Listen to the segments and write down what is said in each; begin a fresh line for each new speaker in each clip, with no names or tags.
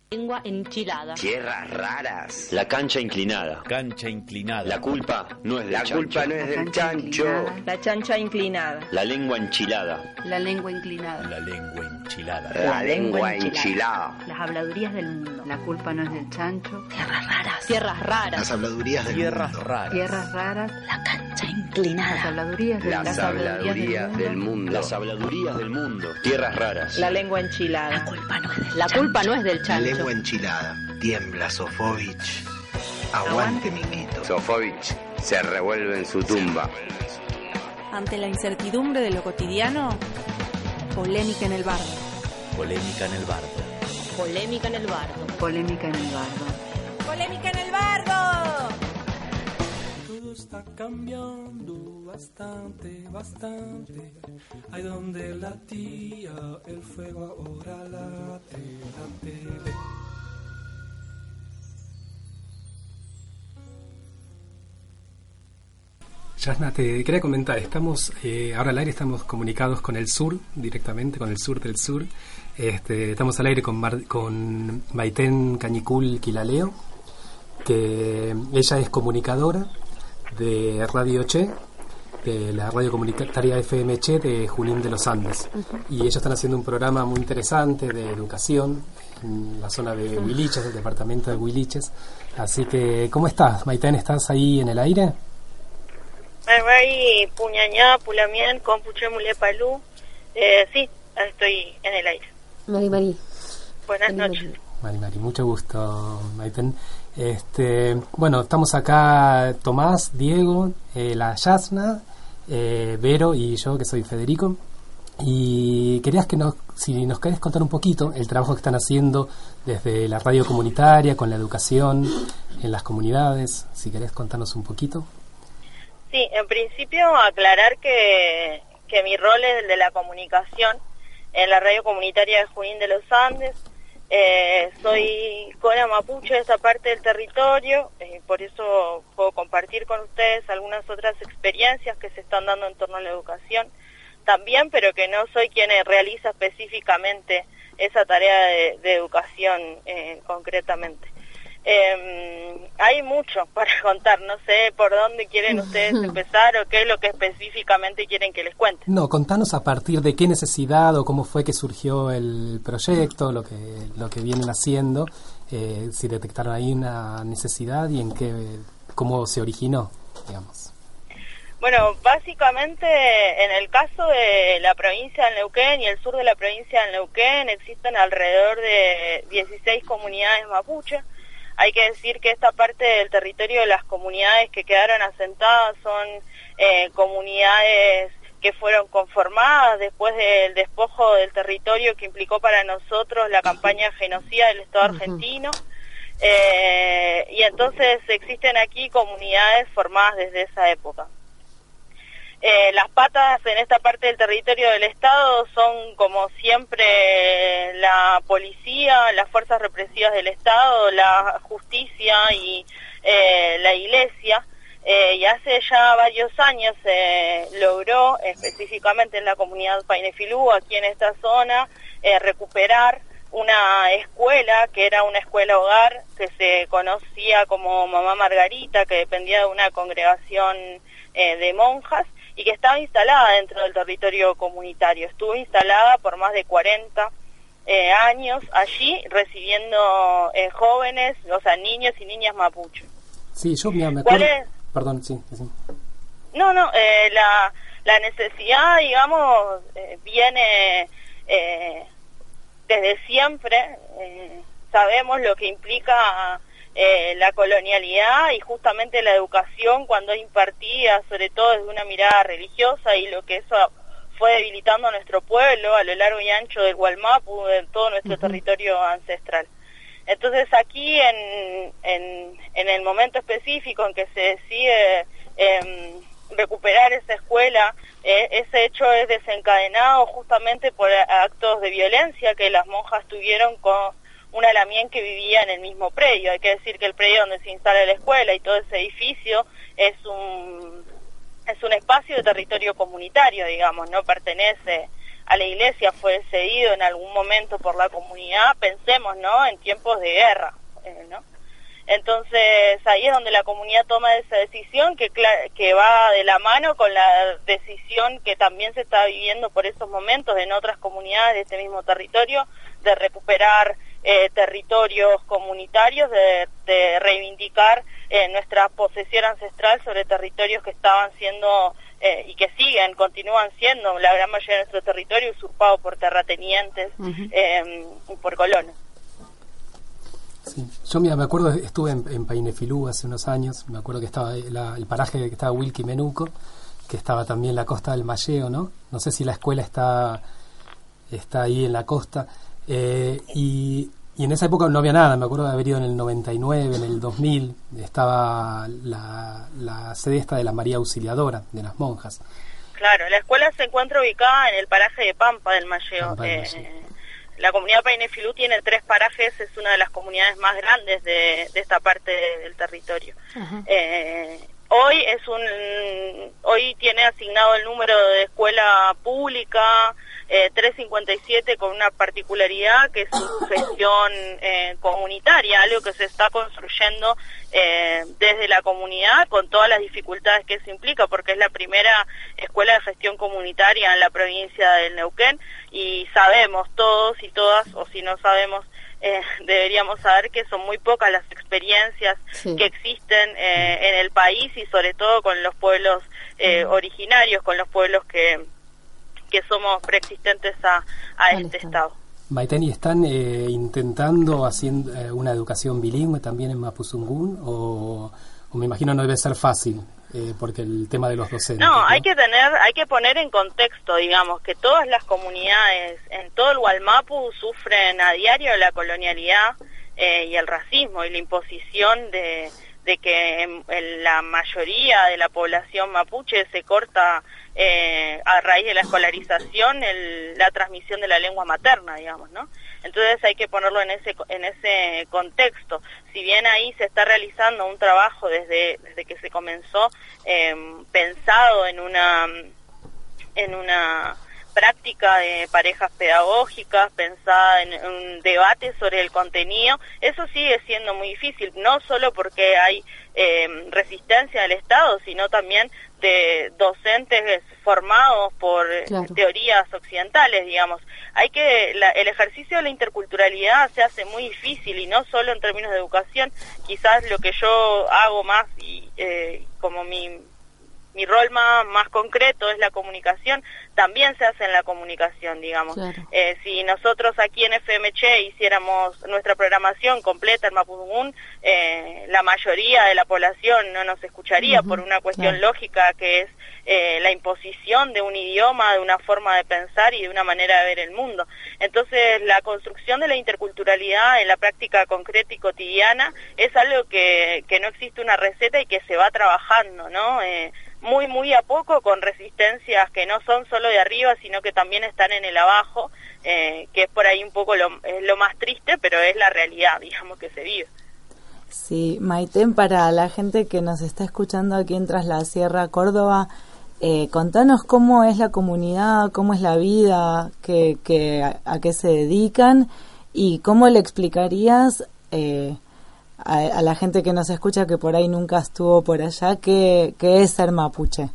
Lengua enchilada.
Tierras raras.
La cancha inclinada.
Cancha inclinada.
La culpa no es del chancho.
La culpa no es del chancho.
La chancha inclinada.
La lengua enchilada.
La lengua inclinada.
La lengua enchilada.
La lengua enchilada.
Las habladurías del mundo.
La culpa no es del chancho.
Tierras raras. Tierras raras.
Las habladurías del
Tierras
mundo.
raras.
Tierras raras.
La cancha inclinada.
Las habladurías del
Las habladurías del mundo.
Las habladurías del mundo. Tierras raras.
La lengua enchilada.
La culpa no es del chancho. La culpa no es del
La
chancho.
lengua enchilada. Tiembla Sofovich. Aguante Mimito.
Sofovich se revuelve en su tumba.
Ante la incertidumbre de lo cotidiano, polémica en el bardo.
Polémica en el bardo.
Polémica en el bardo.
Polémica en el bardo.
¡Polémica en el bardo!
Todo está cambiando bastante, bastante. Ahí donde latía el fuego ahora late la tele.
Yasna, te quería comentar, estamos ahora al aire, estamos comunicados con el sur, directamente con el sur del sur. Estamos al aire con Maiten Cañicul Quilaleo, que ella es comunicadora de Radio Che, de la radio comunitaria FM Che de Junín de los Andes. Y ellos están haciendo un programa muy interesante de educación en la zona de Huiliches, del departamento de Huiliches. Así que, ¿cómo estás, Maiten? ¿Estás ahí en el aire?
Mari Puñañá, Pulamien, Compuche Mulepalú. Sí, estoy en el aire.
Mari.
Buenas noches.
Mari, mucho gusto, Maiten. Bueno, estamos acá Tomás, Diego, la Yasna, Vero y yo, que soy Federico. Y querías si nos querés contar un poquito el trabajo que están haciendo desde la radio comunitaria, con la educación en las comunidades. Si querés contarnos un poquito.
Sí, en principio aclarar que mi rol es el de la comunicación en la radio comunitaria de Junín de los Andes. Soy cona mapuche de esta parte del territorio, por eso puedo compartir con ustedes algunas otras experiencias que se están dando en torno a la educación también, pero que no soy quien realiza específicamente esa tarea de educación concretamente. Hay mucho para contar, no sé por dónde quieren ustedes empezar o qué es lo que específicamente quieren que les cuente.
No, contanos a partir de qué necesidad o cómo fue que surgió el proyecto, lo que vienen haciendo, si detectaron ahí una necesidad y cómo se originó, digamos.
Bueno, básicamente en el caso de la provincia del Neuquén y el sur de la provincia del Neuquén existen alrededor de 16 comunidades mapuche. Hay que decir que esta parte del territorio de las comunidades que quedaron asentadas son comunidades que fueron conformadas después del despojo del territorio que implicó para nosotros la campaña genocida del Estado argentino. Y entonces existen aquí comunidades formadas desde esa época. Las patas en esta parte del territorio del Estado son, como siempre, la policía, las fuerzas represivas del Estado, la justicia y la iglesia. Y hace ya varios años se logró, específicamente en la comunidad Painefilú, aquí en esta zona, recuperar una escuela que era una escuela hogar que se conocía como Mamá Margarita, que dependía de una congregación de monjas, y que estaba instalada dentro del territorio comunitario. Estuvo instalada por más de 40 años allí, recibiendo jóvenes, o sea, niños y niñas mapuche.
Sí, yo me acuerdo...
¿Cuál es?
Perdón, sí.
No, la necesidad, digamos, viene desde siempre. Sabemos lo que implica la colonialidad y justamente la educación cuando es impartida, sobre todo desde una mirada religiosa, y lo que eso fue debilitando a nuestro pueblo a lo largo y ancho del Gualmapu, de todo nuestro territorio ancestral. Entonces aquí en el momento específico en que se decide recuperar esa escuela, ese hecho es desencadenado justamente por actos de violencia que las monjas tuvieron con una lamien que vivía en el mismo predio. Hay que decir que el predio donde se instala la escuela y todo ese edificio es un espacio de territorio comunitario, digamos, no pertenece a la iglesia fue cedido en algún momento por la comunidad, pensemos, ¿no?, en tiempos de guerra, ¿no? Entonces ahí es donde la comunidad toma esa decisión que va de la mano con la decisión que también se está viviendo por esos momentos en otras comunidades de este mismo territorio, de recuperar territorios comunitarios, de reivindicar nuestra posesión ancestral sobre territorios que estaban siendo y que continúan siendo la gran mayoría de nuestro territorio usurpado por terratenientes y por colonos.
Sí. Yo me acuerdo, estuve en Painefilú hace unos años, me acuerdo que estaba el paraje que estaba Wilkie Menuco, que estaba también la costa del Malleo, ¿no? No sé si la escuela está ahí en la costa, y en esa época no había nada, me acuerdo de haber ido en el 99, en el 2000, estaba la sede esta de la María Auxiliadora, de las monjas.
Claro, la escuela se encuentra ubicada en el paraje de Pampa del Malleo. La comunidad Painefilú tiene 3 parajes, es una de las comunidades más grandes de esta parte del territorio. Hoy tiene asignado el número de escuela pública 357 con una particularidad que es su gestión comunitaria, algo que se está construyendo desde la comunidad con todas las dificultades que eso implica, porque es la primera escuela de gestión comunitaria en la provincia del Neuquén, y sabemos todos y todas, o si no sabemos, deberíamos saber que son muy pocas las experiencias que existen en el país, y sobre todo con los pueblos originarios, con los pueblos que somos preexistentes a este estado.
Maiten, ¿y están intentando haciendo una educación bilingüe también en Mapuzungún? O me imagino no debe ser fácil, porque el tema de los docentes.
No, hay que poner en contexto, digamos, que todas las comunidades en todo el Gualmapu sufren a diario la colonialidad y el racismo y la imposición de que en la mayoría de la población mapuche se corta a raíz de la escolarización la transmisión de la lengua materna, digamos, ¿no? Entonces hay que ponerlo en ese contexto. Si bien ahí se está realizando un trabajo desde que se comenzó, pensado en una práctica de parejas pedagógicas, pensada en un debate sobre el contenido, eso sigue siendo muy difícil, no solo porque hay resistencia del Estado, sino también de docentes formados por teorías occidentales, digamos. El ejercicio de la interculturalidad se hace muy difícil, y no solo en términos de educación. Quizás lo que yo hago más y como mi rol más concreto es la comunicación, también se hace en la comunicación, digamos. Claro. Si nosotros aquí en FMC hiciéramos nuestra programación completa en Mapuzungún, la mayoría de la población no nos escucharía por una cuestión lógica, que es la imposición de un idioma, de una forma de pensar y de una manera de ver el mundo. Entonces, la construcción de la interculturalidad en la práctica concreta y cotidiana es algo que no existe una receta y que se va trabajando, ¿no? Muy a poco, con resistencias que no son solo de arriba, sino que también están en el abajo, que es por ahí un poco lo más triste, pero es la realidad, digamos, que se vive.
Sí, Maiten, para la gente que nos está escuchando aquí en Tras la Sierra, Córdoba, contanos cómo es la comunidad, cómo es la vida, a qué se dedican, y cómo le explicarías a la gente que nos escucha, que por ahí nunca estuvo por allá, ¿qué es ser mapuche?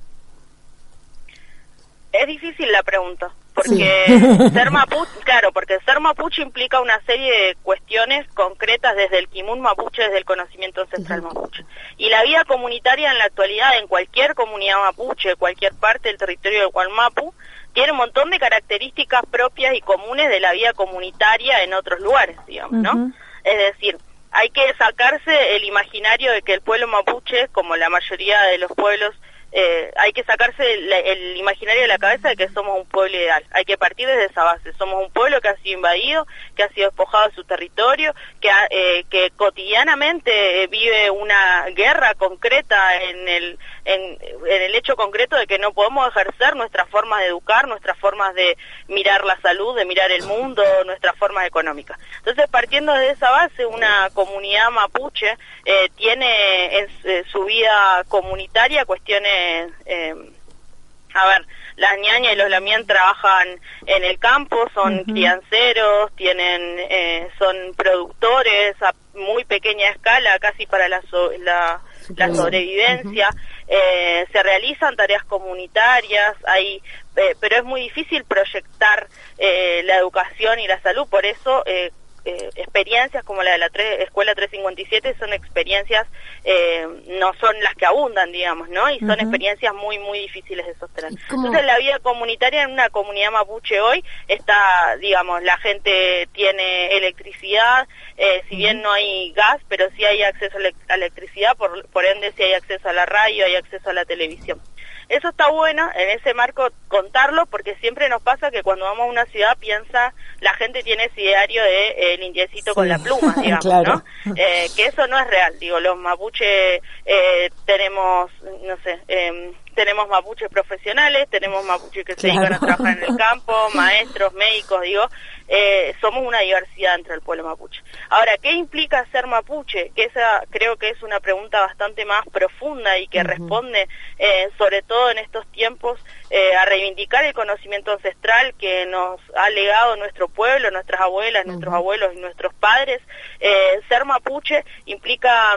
Es difícil la pregunta, porque ser mapuche implica una serie de cuestiones concretas desde el Kimun mapuche, desde el conocimiento ancestral mapuche. Y la vida comunitaria en la actualidad, en cualquier comunidad mapuche, cualquier parte del territorio del Gualmapu, tiene un montón de características propias y comunes de la vida comunitaria en otros lugares, digamos, ¿no? Es decir, hay que sacarse el imaginario de que el pueblo mapuche, como la mayoría de los pueblos, hay que sacarse el imaginario de la cabeza de que somos un pueblo ideal. Hay que partir desde esa base. Somos un pueblo que ha sido invadido, que ha sido despojado de su territorio, que cotidianamente vive una guerra concreta en el hecho concreto de que no podemos ejercer nuestras formas de educar, nuestras formas de mirar la salud, de mirar el mundo, nuestras formas económicas. Entonces, partiendo de esa base, una comunidad mapuche tiene en su vida comunitaria cuestiones a ver, las ñañas y los lamien trabajan en el campo, son crianceros, son productores a muy pequeña escala, casi para la sobrevivencia. Se realizan tareas comunitarias, pero es muy difícil proyectar la educación y la salud, por eso experiencias como la de la Escuela 357 son experiencias, no son las que abundan, digamos, ¿no? Y son experiencias muy, muy difíciles de sostener. Entonces la vida comunitaria en una comunidad mapuche hoy está, digamos, la gente tiene electricidad, si bien no hay gas, pero sí hay acceso a electricidad, por ende sí hay acceso a la radio, hay acceso a la televisión. Eso está bueno en ese marco contarlo, porque siempre nos pasa que cuando vamos a una ciudad la gente tiene ese ideario de el indiecito con la pluma, digamos, claro, ¿no? Que eso no es real. Digo, los mapuches tenemos, no sé, tenemos mapuches profesionales, tenemos mapuches que se dedican a trabajar en el campo, maestros, médicos, digo, somos una diversidad entre el pueblo mapuche. Ahora, ¿qué implica ser mapuche? Que esa creo que es una pregunta bastante más profunda y que responde, sobre todo en estos tiempos, a reivindicar el conocimiento ancestral que nos ha legado nuestro pueblo, nuestras abuelas, nuestros abuelos y nuestros padres. Ser mapuche implica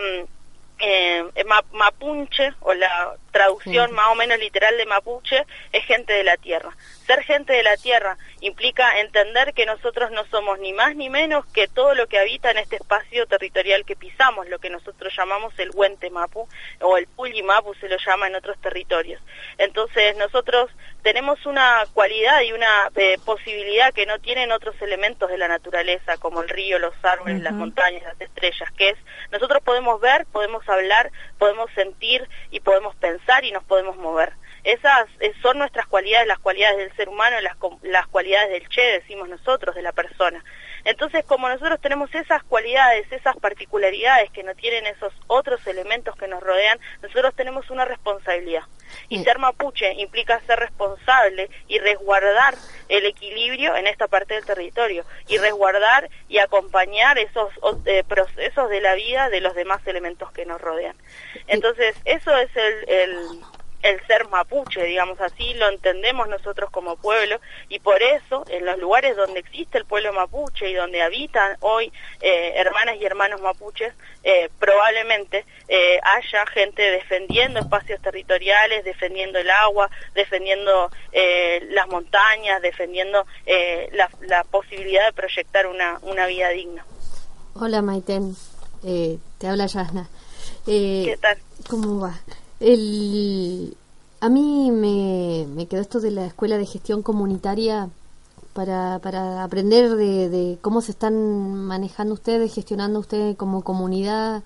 mapunche, o la traducción más o menos literal de mapuche, es gente de la tierra. Ser gente de la tierra implica entender que nosotros no somos ni más ni menos que todo lo que habita en este espacio territorial que pisamos, lo que nosotros llamamos el Huente Mapu, o el Pulli Mapu se lo llama en otros territorios. Entonces nosotros tenemos una cualidad y una posibilidad que no tienen otros elementos de la naturaleza, como el río, los árboles, las montañas, las estrellas, que es, nosotros podemos ver, podemos hablar, podemos sentir y podemos pensar y nos podemos mover. Esas son nuestras cualidades, las cualidades del ser humano, las cualidades del Che, decimos nosotros, de la persona. Entonces, como nosotros tenemos esas cualidades, esas particularidades que no tienen esos otros elementos que nos rodean, nosotros tenemos una responsabilidad. Y ser mapuche implica ser responsable y resguardar el equilibrio en esta parte del territorio, y resguardar y acompañar esos procesos de la vida de los demás elementos que nos rodean. Entonces, eso es el ser mapuche, digamos, así lo entendemos nosotros como pueblo, y por eso en los lugares donde existe el pueblo mapuche y donde habitan hoy hermanas y hermanos mapuches, probablemente haya gente defendiendo espacios territoriales, defendiendo el agua, defendiendo las montañas, defendiendo la posibilidad de proyectar una vida digna.
Hola Maiten, te habla Yasna.
¿Qué tal?
¿Cómo va? A mí me quedó esto de la escuela de gestión comunitaria para aprender de cómo se están manejando ustedes, gestionando ustedes como comunidad,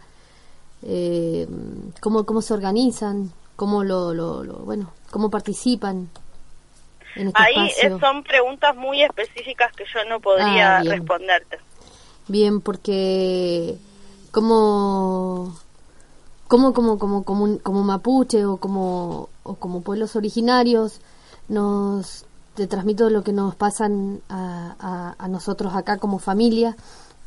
cómo se organizan, cómo cómo participan en este espacio.
Son preguntas muy específicas que yo no podría responderte.
Bien, porque como mapuche o como pueblos originarios, te transmito lo que nos pasan a nosotros acá como familia.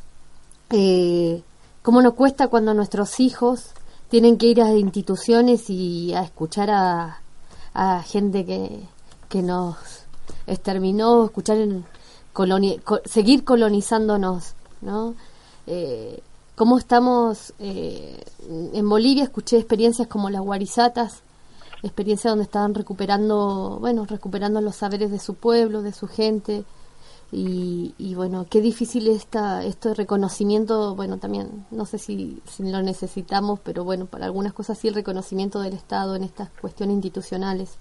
Cómo nos cuesta cuando nuestros hijos tienen que ir a instituciones y a escuchar a gente que nos exterminó, seguir colonizándonos, ¿no? Cómo estamos en Bolivia, escuché experiencias como las guarizatas, experiencias donde estaban recuperando los saberes de su pueblo, de su gente, y bueno, qué difícil este reconocimiento. Bueno, también no sé si lo necesitamos, pero bueno, para algunas cosas sí, el reconocimiento del Estado en estas cuestiones institucionales.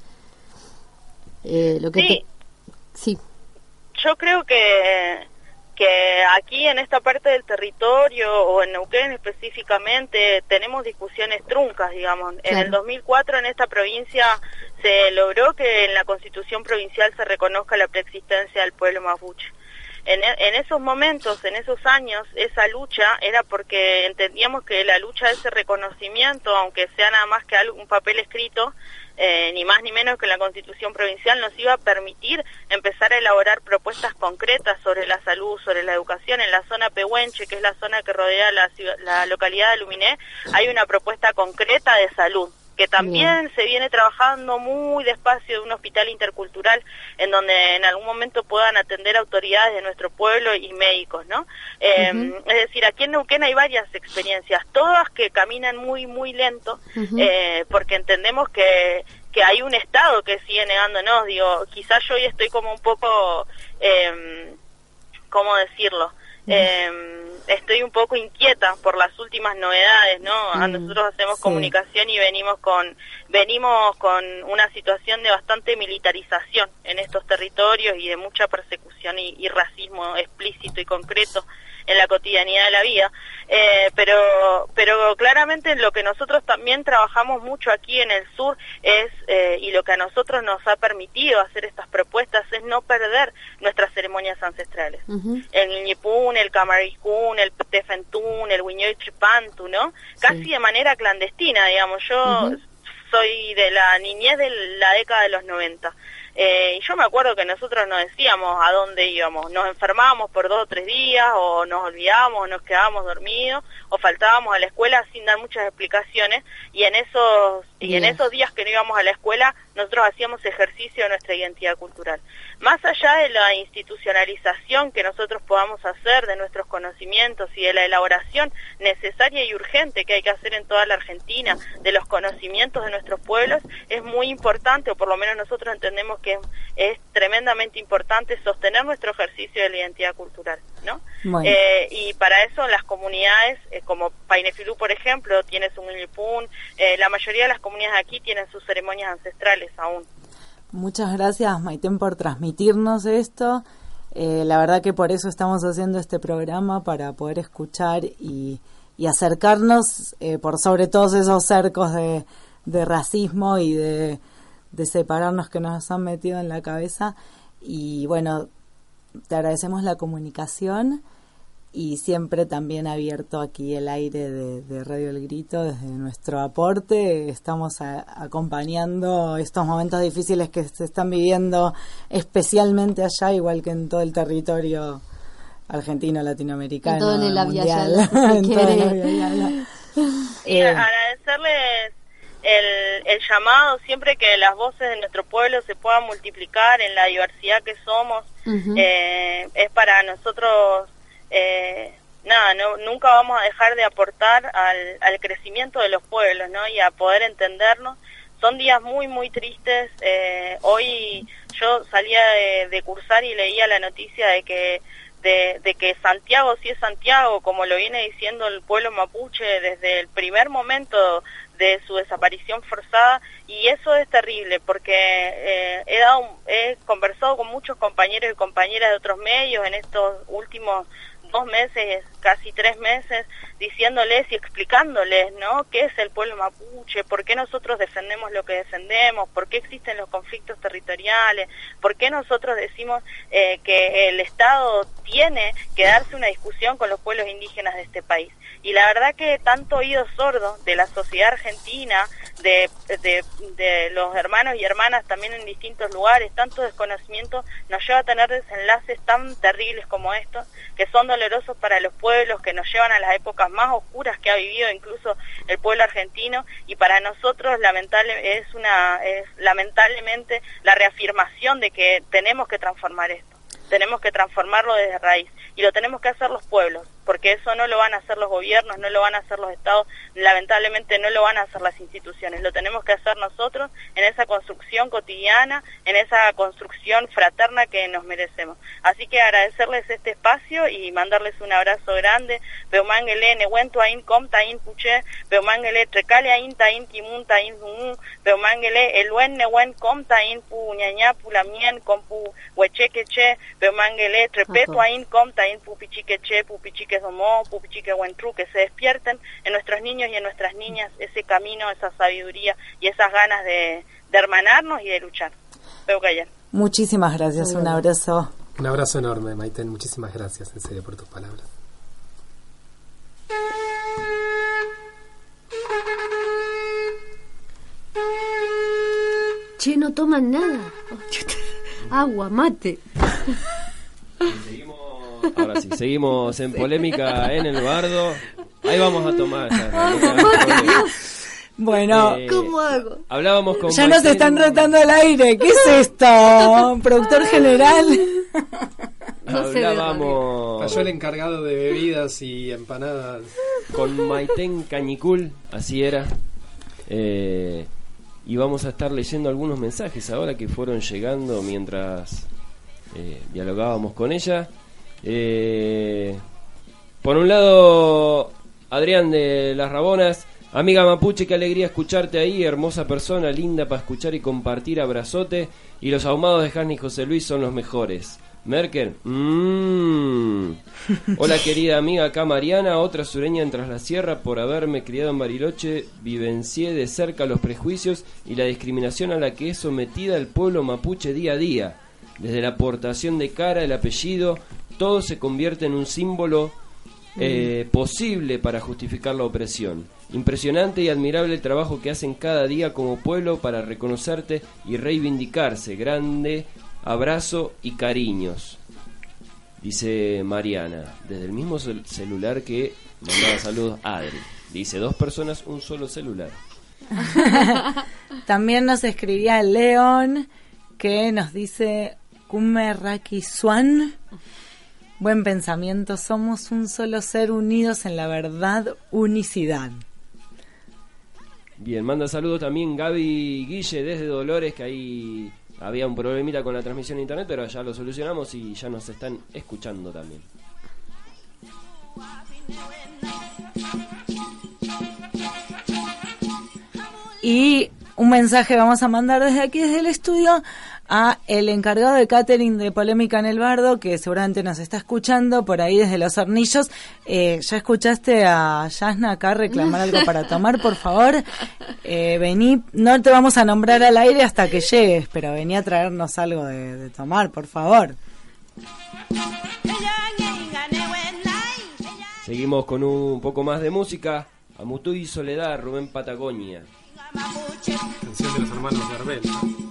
Sí. Yo creo que aquí en esta parte del territorio, o en Neuquén específicamente, tenemos discusiones truncas, digamos. En el 2004 en esta provincia se logró que en la Constitución provincial se reconozca la preexistencia del pueblo mapuche. En esos momentos, en esos años, esa lucha era porque entendíamos que la lucha de ese reconocimiento, aunque sea nada más que un papel escrito, ni más ni menos que la Constitución provincial, nos iba a permitir empezar a elaborar propuestas concretas sobre la salud, sobre la educación. En la zona Pehuenche, que es la zona que rodea la localidad de Luminé, hay una propuesta concreta de salud que también se viene trabajando muy despacio de un hospital intercultural en donde en algún momento puedan atender autoridades de nuestro pueblo y médicos, ¿no? Es decir, aquí en Neuquén hay varias experiencias, todas que caminan muy, muy lento, porque entendemos que hay un Estado que sigue negándonos. Digo, quizás yo hoy estoy como un poco, ¿cómo decirlo? Estoy un poco inquieta por las últimas novedades, ¿no? Nosotros hacemos comunicación y venimos con una situación de bastante militarización en estos territorios y de mucha persecución y racismo explícito y concreto en la cotidianidad de la vida, pero claramente lo que nosotros también trabajamos mucho aquí en el sur es, y lo que a nosotros nos ha permitido hacer estas propuestas es no perder nuestras ceremonias ancestrales. El Ñipún, el Camaricún, el Tefentún, el Huiñoy Chipantu, ¿no? Casi de manera clandestina, digamos. Yo soy de la niñez de la década de los 90. Y yo me acuerdo que nosotros no decíamos a dónde íbamos, nos enfermábamos por 2 o 3 días, o nos olvidábamos, o nos quedábamos dormidos, o faltábamos a la escuela sin dar muchas explicaciones, y en esos días que no íbamos a la escuela, nosotros hacíamos ejercicio de nuestra identidad cultural. Más allá de la institucionalización que nosotros podamos hacer de nuestros conocimientos y de la elaboración necesaria y urgente que hay que hacer en toda la Argentina de los conocimientos de nuestros pueblos, es muy importante, o por lo menos nosotros entendemos que es tremendamente importante sostener nuestro ejercicio de la identidad cultural, ¿no? Bueno. Y para eso las comunidades, como Painefilú, por ejemplo, tiene su Ñipún, la mayoría de las comunidades aquí tienen sus ceremonias ancestrales aún.
Muchas gracias, Maitén, por transmitirnos esto. La verdad que por eso estamos haciendo este programa, para poder escuchar y acercarnos por sobre todos esos cercos de racismo y de separarnos que nos han metido en la cabeza. Y bueno, te agradecemos la comunicación y siempre también abierto aquí el aire de Radio El Grito desde nuestro aporte. Estamos acompañando estos momentos difíciles que se están viviendo especialmente allá, igual que en todo el territorio argentino, latinoamericano, en todo el mundial.
Y agradecerles el llamado, siempre que las voces de nuestro pueblo se puedan multiplicar en la diversidad que somos. Es para nosotros nunca vamos a dejar de aportar al crecimiento de los pueblos, ¿no? Y a poder entendernos. Son días muy, muy tristes. Hoy yo salía de cursar y leía la noticia de que Santiago sí es Santiago, como lo viene diciendo el pueblo mapuche desde el primer momento de su desaparición forzada, y eso es terrible porque he conversado con muchos compañeros y compañeras de otros medios en estos últimos 2 meses, casi 3 meses, diciéndoles y explicándoles, ¿no?, qué es el pueblo mapuche, por qué nosotros defendemos lo que defendemos, por qué existen los conflictos territoriales, por qué nosotros decimos que el Estado tiene que darse una discusión con los pueblos indígenas de este país. Y la verdad que tanto oído sordo de la sociedad argentina, de los hermanos y hermanas también en distintos lugares, tanto desconocimiento nos lleva a tener desenlaces tan terribles como estos, que son dolorosos para los pueblos, que nos llevan a las épocas más oscuras que ha vivido incluso el pueblo argentino, y para nosotros es lamentablemente la reafirmación de que tenemos que transformar esto. Tenemos que transformarlo desde raíz, y lo tenemos que hacer los pueblos, porque eso no lo van a hacer los gobiernos, no lo van a hacer los estados, lamentablemente no lo van a hacer las instituciones, lo tenemos que hacer nosotros en esa construcción cotidiana, en esa construcción fraterna que nos merecemos. Así que agradecerles este espacio y mandarles un abrazo grande. Peumangele nehuento ain com tain puche, peumangele trecale ain tain timun tain zumu, peumangele eluen newen com tain pu ñaña pu lamien com pu huechequeche, peumangele trepeto ain com tain pu pichiqueche, pu pichique somó, pu pichique huentru, que se despierten en nuestros niños y en nuestras niñas ese camino, esa sabiduría y esas ganas de hermanarnos y de luchar.
Muchísimas gracias, un abrazo.
Un abrazo enorme, Maitén, muchísimas gracias en serio por tus palabras.
Che, no toman nada. Agua, mate.
Ahora sí, seguimos en polémica en el bardo. Ahí vamos a tomar.
Bueno,
¿cómo hago?
Hablábamos con
ya nos
Maiten.
están retando al aire. ¿Qué es esto? Productor general.
Hablábamos
Cayó el encargado de bebidas y empanadas.
con Maiten Cañicul, así era. Y vamos a estar leyendo algunos mensajes ahora que fueron llegando mientras dialogábamos con ella. Por un lado, Adrián de Las Rabonas: amiga mapuche, qué alegría escucharte ahí, hermosa persona, linda para escuchar y compartir, abrazote. Y los ahumados de Hanny y José Luis son los mejores. Merkel, Hola querida amiga, acá Mariana, otra sureña en Tras la Sierra. Por haberme criado en Bariloche, vivencié de cerca los prejuicios y la discriminación a la que es sometida el pueblo mapuche día a día. Desde la aportación de cara, el apellido, todo se convierte en un símbolo posible para justificar la opresión. Impresionante y admirable el trabajo que hacen cada día como pueblo para reconocerte y reivindicarse. Grande abrazo y cariños, dice Mariana, desde el mismo celular que mandaba saludos Adri. Dice: 2 personas, un solo celular.
También nos escribía León, que nos dice: Kume Raki Swan, buen pensamiento, somos un solo ser unidos en la verdad, unicidad.
Bien, manda saludos también Gaby Guille desde Dolores, que ahí había un problemita con la transmisión de internet, pero ya lo solucionamos y ya nos están escuchando también.
Y un mensaje vamos a mandar desde aquí, desde el estudio, a el encargado de catering de Polémica en el Bardo, que seguramente nos está escuchando por ahí desde Los Hornillos. ¿Ya escuchaste a Yasna acá reclamar algo para tomar? Por favor, vení, no te vamos a nombrar al aire hasta que llegues, pero vení a traernos algo de tomar, por favor.
Seguimos con un poco más de música. Amutú y Soledad, Rubén Patagonia.
Canción de los hermanos Gardel, ¿no?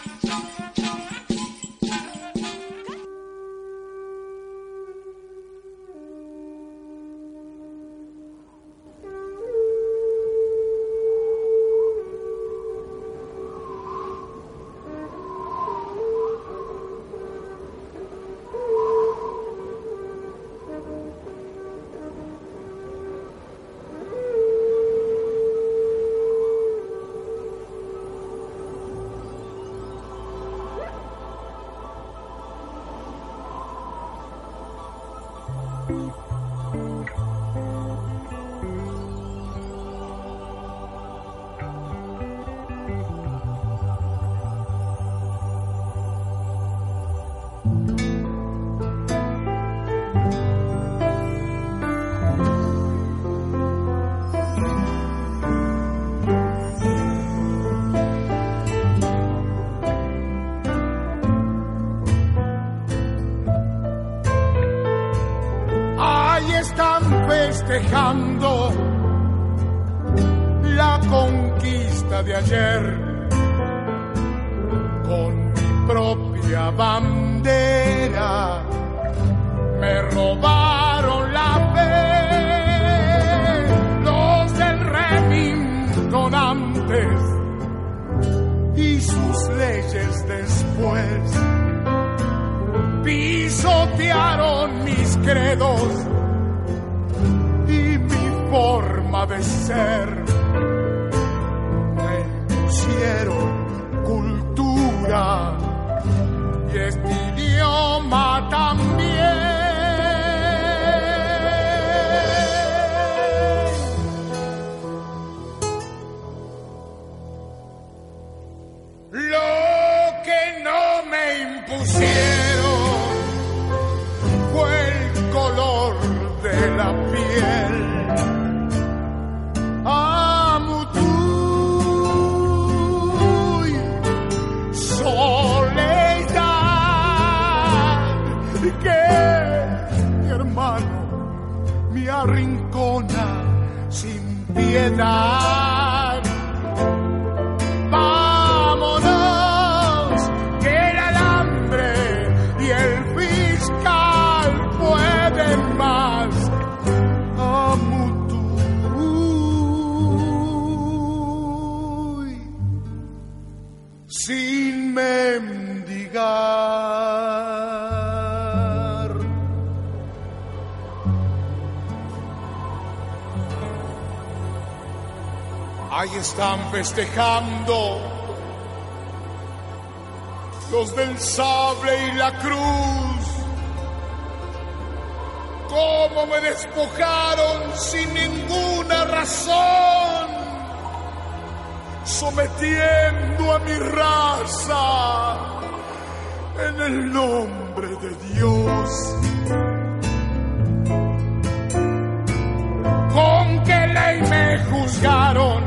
Festejando la conquista de ayer con mi propia bandera. Me robaron la fe los del Remington antes y sus leyes después. Pisotearon mis credos y mi forma de ser. Me impusieron cultura y este idioma también. Lo que no me impusieron fue el color de la piel. Amutuy, soledad, que mi hermano me arrincona sin piedad. Vámonos, que el alambre y el fiscal pueden más. Ahí están festejando los del sable y la cruz. Cómo me despojaron sin ninguna razón, sometiendo a mi raza en el nombre de Dios. ¿Con qué ley me juzgaron?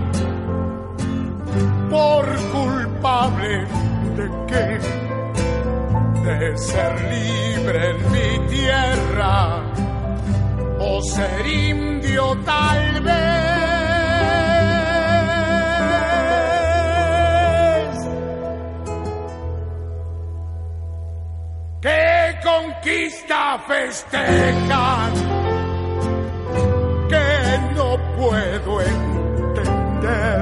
¿Por culpable de qué? De ser libre en mi tierra o ser indio tal vez. ¿Qué conquista festejan que no puedo entender?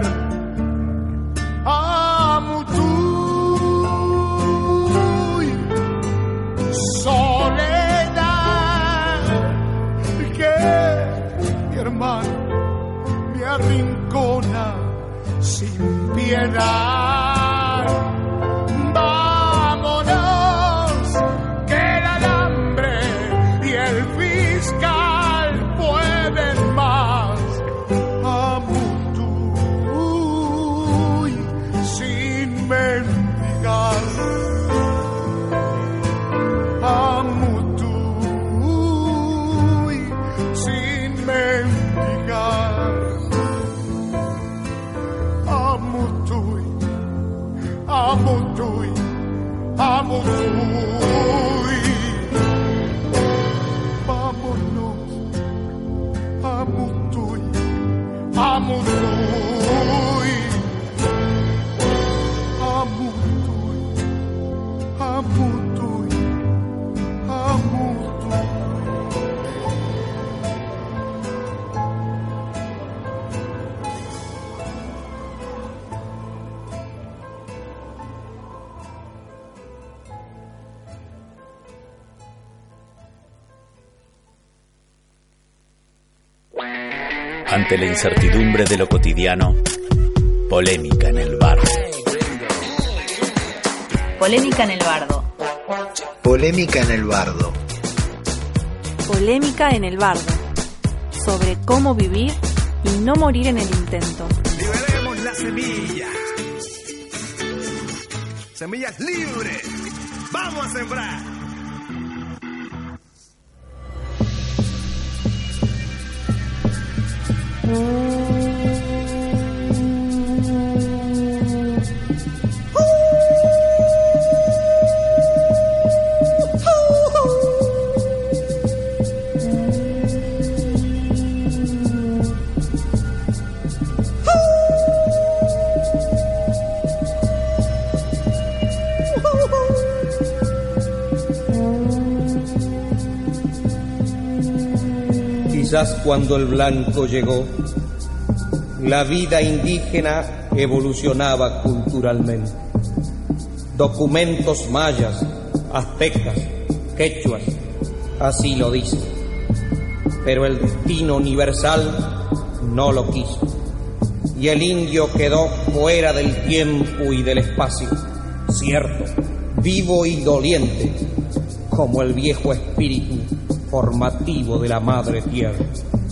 Amutuy, soledad, que mi hermano me arrincona sin piedad. Vámonos, que el alambre y el fiscal pueden más. Amutuy, sin mendigar. Amutuy, sin mendigar. Amutuy, amutuy, amutuy. Vámonos, amutuy, amutuy. Amutuy, amutuy, amutuy.
Ante la incertidumbre de lo cotidiano, polémica en el bardo.
Polémica en el bardo.
Polémica en el bardo.
Polémica en el bardo. Sobre cómo vivir y no morir en el intento.
Liberemos las semillas. Semillas libres. Vamos a sembrar.
Quizás cuando el blanco llegó, la vida indígena evolucionaba culturalmente. Documentos mayas, aztecas, quechuas, así lo dicen. Pero el destino universal no lo quiso. Y el indio quedó fuera del tiempo y del espacio, cierto, vivo y doliente, como el viejo espíritu formativo de la madre tierra.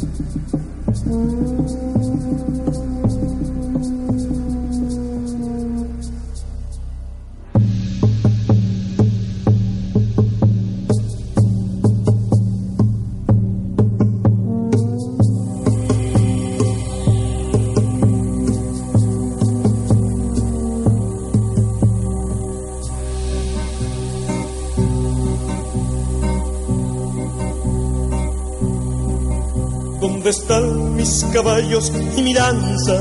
¿Dónde están mis caballos y mi danza?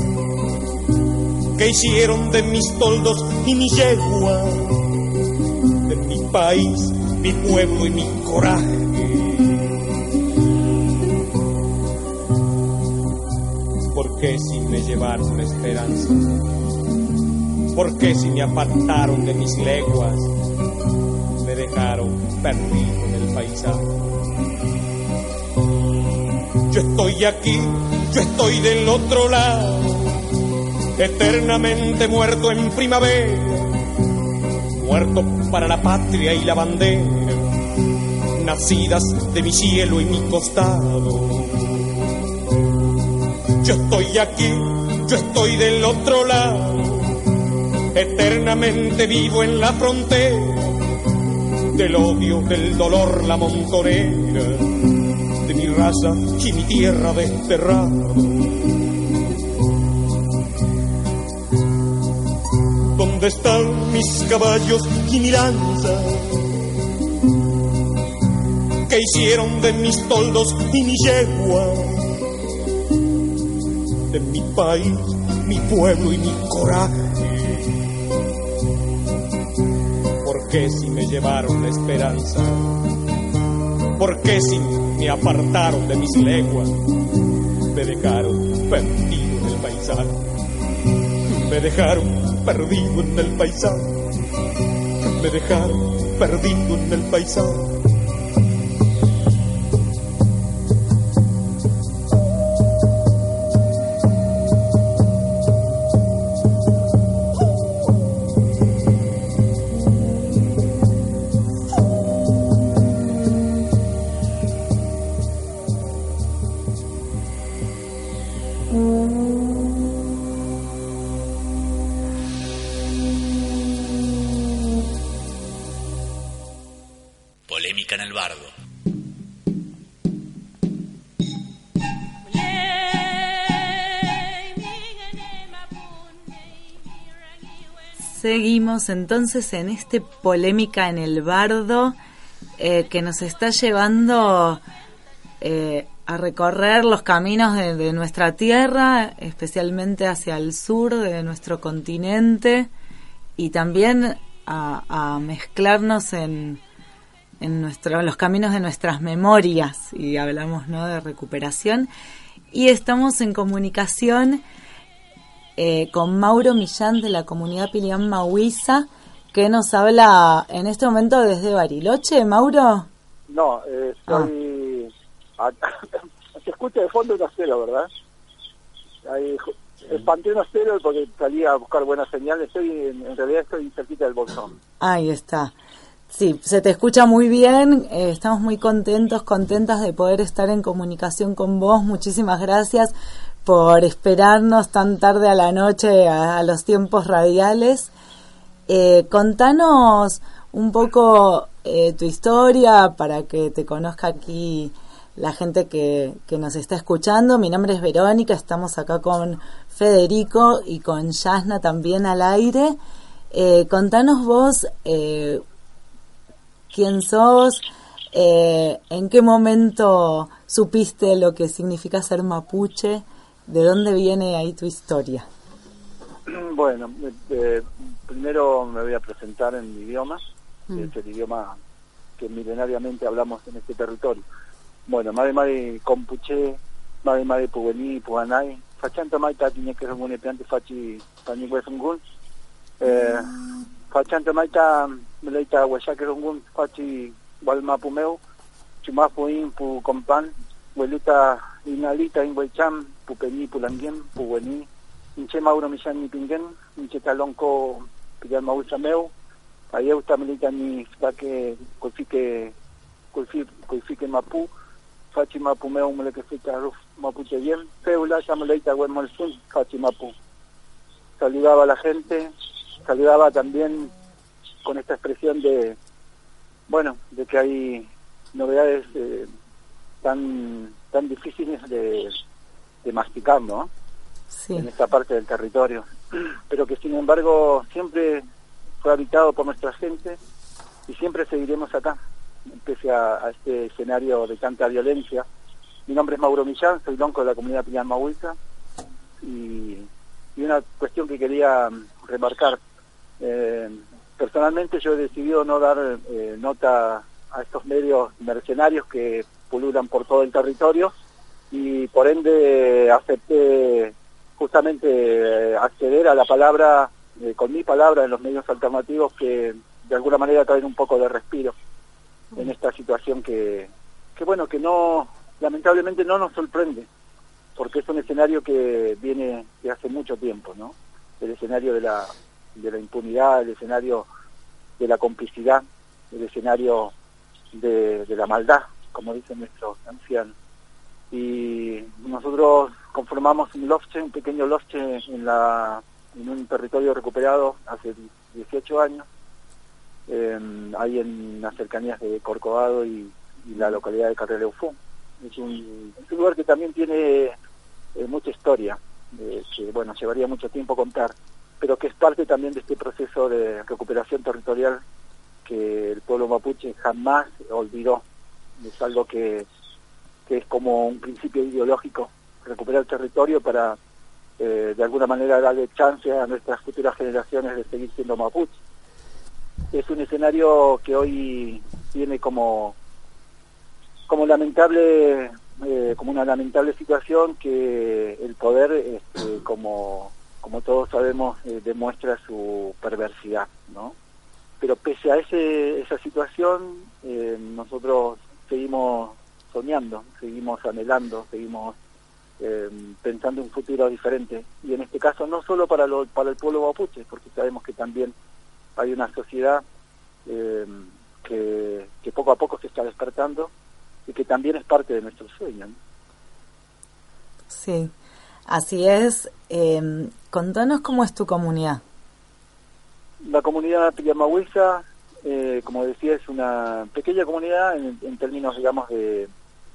¿Qué hicieron de mis toldos y mi yegua? De mi país, mi pueblo y mi coraje. ¿Por qué si me llevaron la esperanza? ¿Por qué si me apartaron de mis leguas? Me dejaron perdido en el paisaje. Yo estoy aquí, yo estoy del otro lado, eternamente muerto en primavera, muerto para la patria y la bandera, nacidas de mi cielo y mi costado. Yo estoy aquí, yo estoy del otro lado, eternamente vivo en la frontera del odio, del dolor, la montonera de mi raza y mi tierra desterrado. ¿Dónde están mis caballos y mi lanza? ¿Qué hicieron de mis toldos y mi yegua? De mi país, mi pueblo y mi coraje. ¿Por qué si me llevaron la esperanza? ¿Por qué si me apartaron de mis leguas? Me dejaron perdido en el paisaje. Me dejaron perdido en el paisaje. Me dejaron perdido en el paisaje.
Polémica en el bardo.
Seguimos entonces en este Polémica en el bardo que nos está llevando a recorrer los caminos de nuestra tierra, especialmente hacia el sur de nuestro continente, y también a mezclarnos en los caminos de nuestras memorias, y hablamos, ¿no?, de recuperación, y estamos en comunicación con Mauro Millán de la comunidad Pilián Mahuiza, que nos habla en este momento desde Bariloche. ¿Mauro?
No, estoy... Se escucha de fondo un acero, ¿verdad? Ahí, espanté un acero porque salí a buscar buenas señales. En realidad estoy cerquita del Bolsón.
Ahí está. Sí, se te escucha muy bien. Estamos muy contentas de poder estar en comunicación con vos. Muchísimas gracias por esperarnos tan tarde a la noche a los tiempos radiales. Contanos un poco tu historia para que te conozca aquí la gente que nos está escuchando. Mi nombre es Verónica, estamos acá con Federico y con Yasna también al aire. Contanos vos quién sos, en qué momento supiste lo que significa ser mapuche, de dónde viene ahí tu historia.
Bueno, primero me voy a presentar en mi idioma, que es el idioma que milenariamente hablamos en este territorio. Bueno, Made Compuche, Made Puguení, Puganay, Fachanta Maita tiene que ser piante Fachi Panihuesungun, Fachanta Maita Meleita Huachaquerungun, Fachi Walmapumeu, Chumapuin, Pu Compan, Huelita Inalita, Inhuecham, Pupeñi, Pulanguien, Puguení, Inche Mauro Millán ni Pinguen, Inche Talonco Pillán Maulsameu, Ayeuta Melita ni Staque Colfique Mapu, Fachi Mapumeu Melequefita Ruf Mapuche bien, Peula Chameleita Huemolsun, Fachi Mapu. Saludaba a la gente, saludaba también con esta expresión de que hay novedades tan difíciles de masticar, ¿no? Sí. En esta parte del territorio, pero que sin embargo siempre fue habitado por nuestra gente y siempre seguiremos acá, pese a este escenario de tanta violencia. Mi nombre es Mauro Millán, soy lonco de la comunidad Pilián Mahuiza, y una cuestión que quería remarcar, personalmente yo he decidido no dar nota a estos medios mercenarios que pululan por todo el territorio, y por ende acepté justamente acceder a la palabra, con mi palabra en los medios alternativos, que de alguna manera traen un poco de respiro en esta situación que no, lamentablemente no nos sorprende, porque es un escenario que viene de hace mucho tiempo, ¿no? el escenario de la impunidad, el escenario de la complicidad, el escenario de la maldad, como dicen nuestros ancianos. Y nosotros conformamos un pequeño lofche en un territorio recuperado hace 18 años, ahí en las cercanías de Corcovado y la localidad de Carreleufú. Es un lugar que también tiene mucha historia, que bueno, llevaría mucho tiempo contar, pero que es parte también de este proceso de recuperación territorial que el pueblo mapuche jamás olvidó. Es algo que es como un principio ideológico, recuperar el territorio para de alguna manera darle chance a nuestras futuras generaciones de seguir siendo mapuche. Es un escenario que hoy tiene como lamentable, como una lamentable situación, que el poder, como todos sabemos, demuestra su perversidad, ¿no? Pero pese a esa situación, nosotros seguimos soñando, seguimos anhelando, seguimos pensando en un futuro diferente, y en este caso no solo para el pueblo mapuche, porque sabemos que también hay una sociedad que poco a poco se está despertando y que también es parte de nuestro sueño, ¿no?
Sí, así es. Contanos cómo es tu comunidad.
La comunidad Pillamahuiza, como decía, es una pequeña comunidad en términos, digamos, de